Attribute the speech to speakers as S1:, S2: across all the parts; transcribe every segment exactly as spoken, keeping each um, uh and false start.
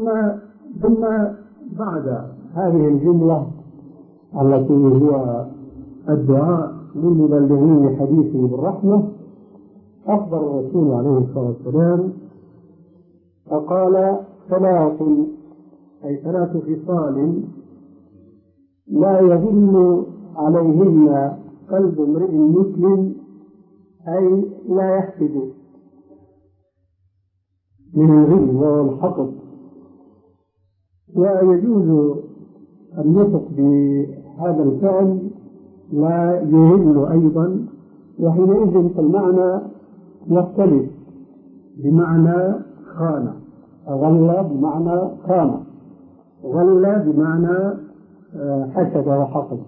S1: ثم ثم بعد هذه الجملة التي هي الدعاء للمبلغين حديثه بالرحمة، أخبر الرسول عليه الصلاة والسلام فقال: ثلاث، أي ثلاث خصال لا يظل عليهن قلب امرئ مسلم، أي لا يحسد من الغل والحقد. ويجوز النطق بهذا الفعل لا يهل أيضا، وحينئذ فالمعنى يختلف، بمعنى خان، غل بمعنى خان، غل بمعنى حسد وحقد.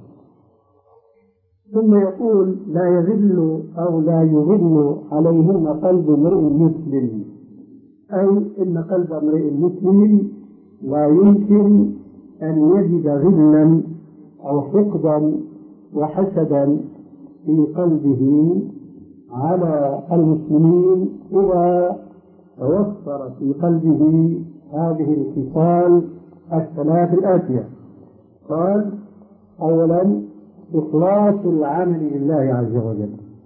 S1: ثم يقول: لا يذل أو لا يغل عليهن قلب امرئ مسلم، أي إن قلب امرئ مسلم لا يمكن أن يجد غلا أو حقدا وحسدا في قلبه على المسلمين إذا توفر في قلبه هذه الخصال الثلاث الآتية. قال: أولا إخلاص العمل لله عز وجل.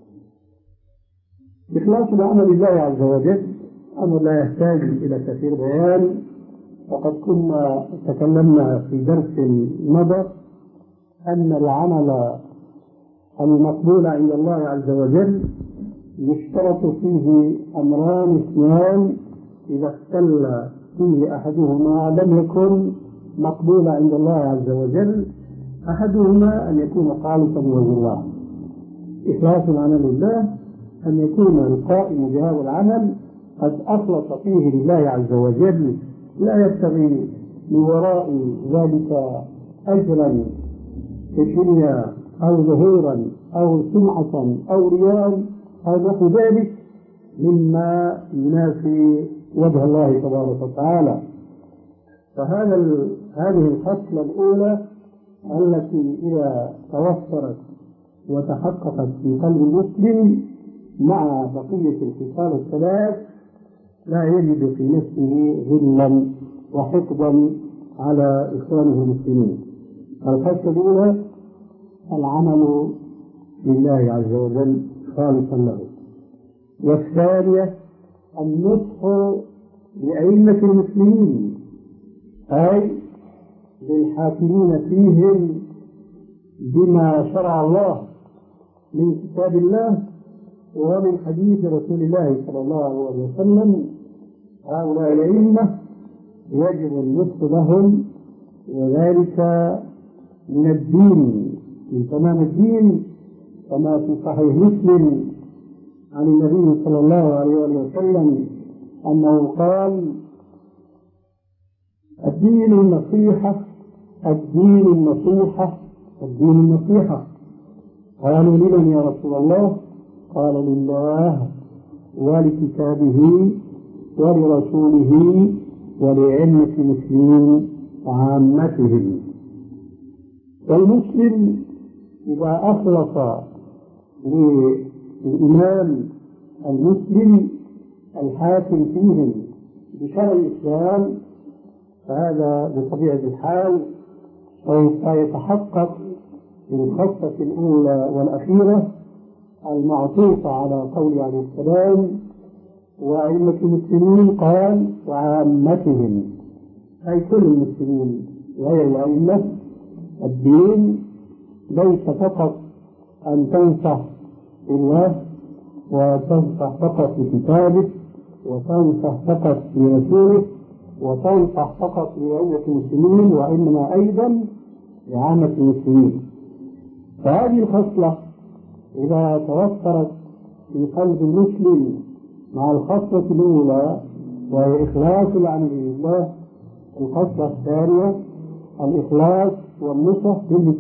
S1: إخلاص العمل لله عز وجل أمر لا يحتاج إلى كثير بيان، وقد كنا تكلمنا في درس مضى أن العمل المقبول عند الله عز وجل يشترط فيه أمران اثنان، إذا اختل فيه أحدهما لم يكن مقبول عند الله عز وجل. أحدهما أن يكون خالصا لوجه الله، إخلاص العمل لله، أن يكون القائم بهذا العمل قد أخلص فيه لله عز وجل، لا يبتغي من وراء ذلك أجرا في الدنيا أو ظهورا أو سمعة أو رياء أو نحو ذلك مما ينافي وجه الله تبارك وتعالى. فهذا هذه الخصلة الأولى التي إذا توفرت وتحققت في قلب المسلم مع بقية الخصال الثلاث لا يجد في نفسه غلا وحقدا على إخوانه المسلمين. الخصلة الأولى العمل لله عز وجل خالصا له. والثانية النصح لأئمة المسلمين، أي للحاكمين فيهم بما شرع الله من كتاب الله ومن حديث رسول الله صلى الله عليه وسلم. هؤلاء الأئمة يجب النصح لهم، وذلك من الدين، من تمام الدين، كما في صحيح مسلم عن النبي صلى الله عليه وسلم أنه قال: الدين النصيحة، الدين النصيحة، الدين النصيحة. قالوا: لمن يا رسول الله؟ قال: لله ولكتابه ولرسوله ولأئمة المسلمين وعامتهم. والمسلم إذا أخلص للإمام المسلم الحاكم فيهم بشرع الإسلام، فهذا بطبيعة الحال سوف يتحقق في الخصلة الأولى والأخيرة المعطوفة على قول عليه السلام: وأئمة المسلمين قال وعامتهم، أي كل المسلمين غير الأئمة. الدين ليس فقط أن تنصح بالله وتنصح فقط بكتابه وتنصح فقط برسوله وتنصح فقط لأئمة المسلمين، وإنما أيضا لعامة المسلمين. فهذه الخصلة إذا توفرت في قلب المسلم مع الخصلة الأولى وهي إخلاص العمل لله، الخصلة الثانية الإخلاص والنصح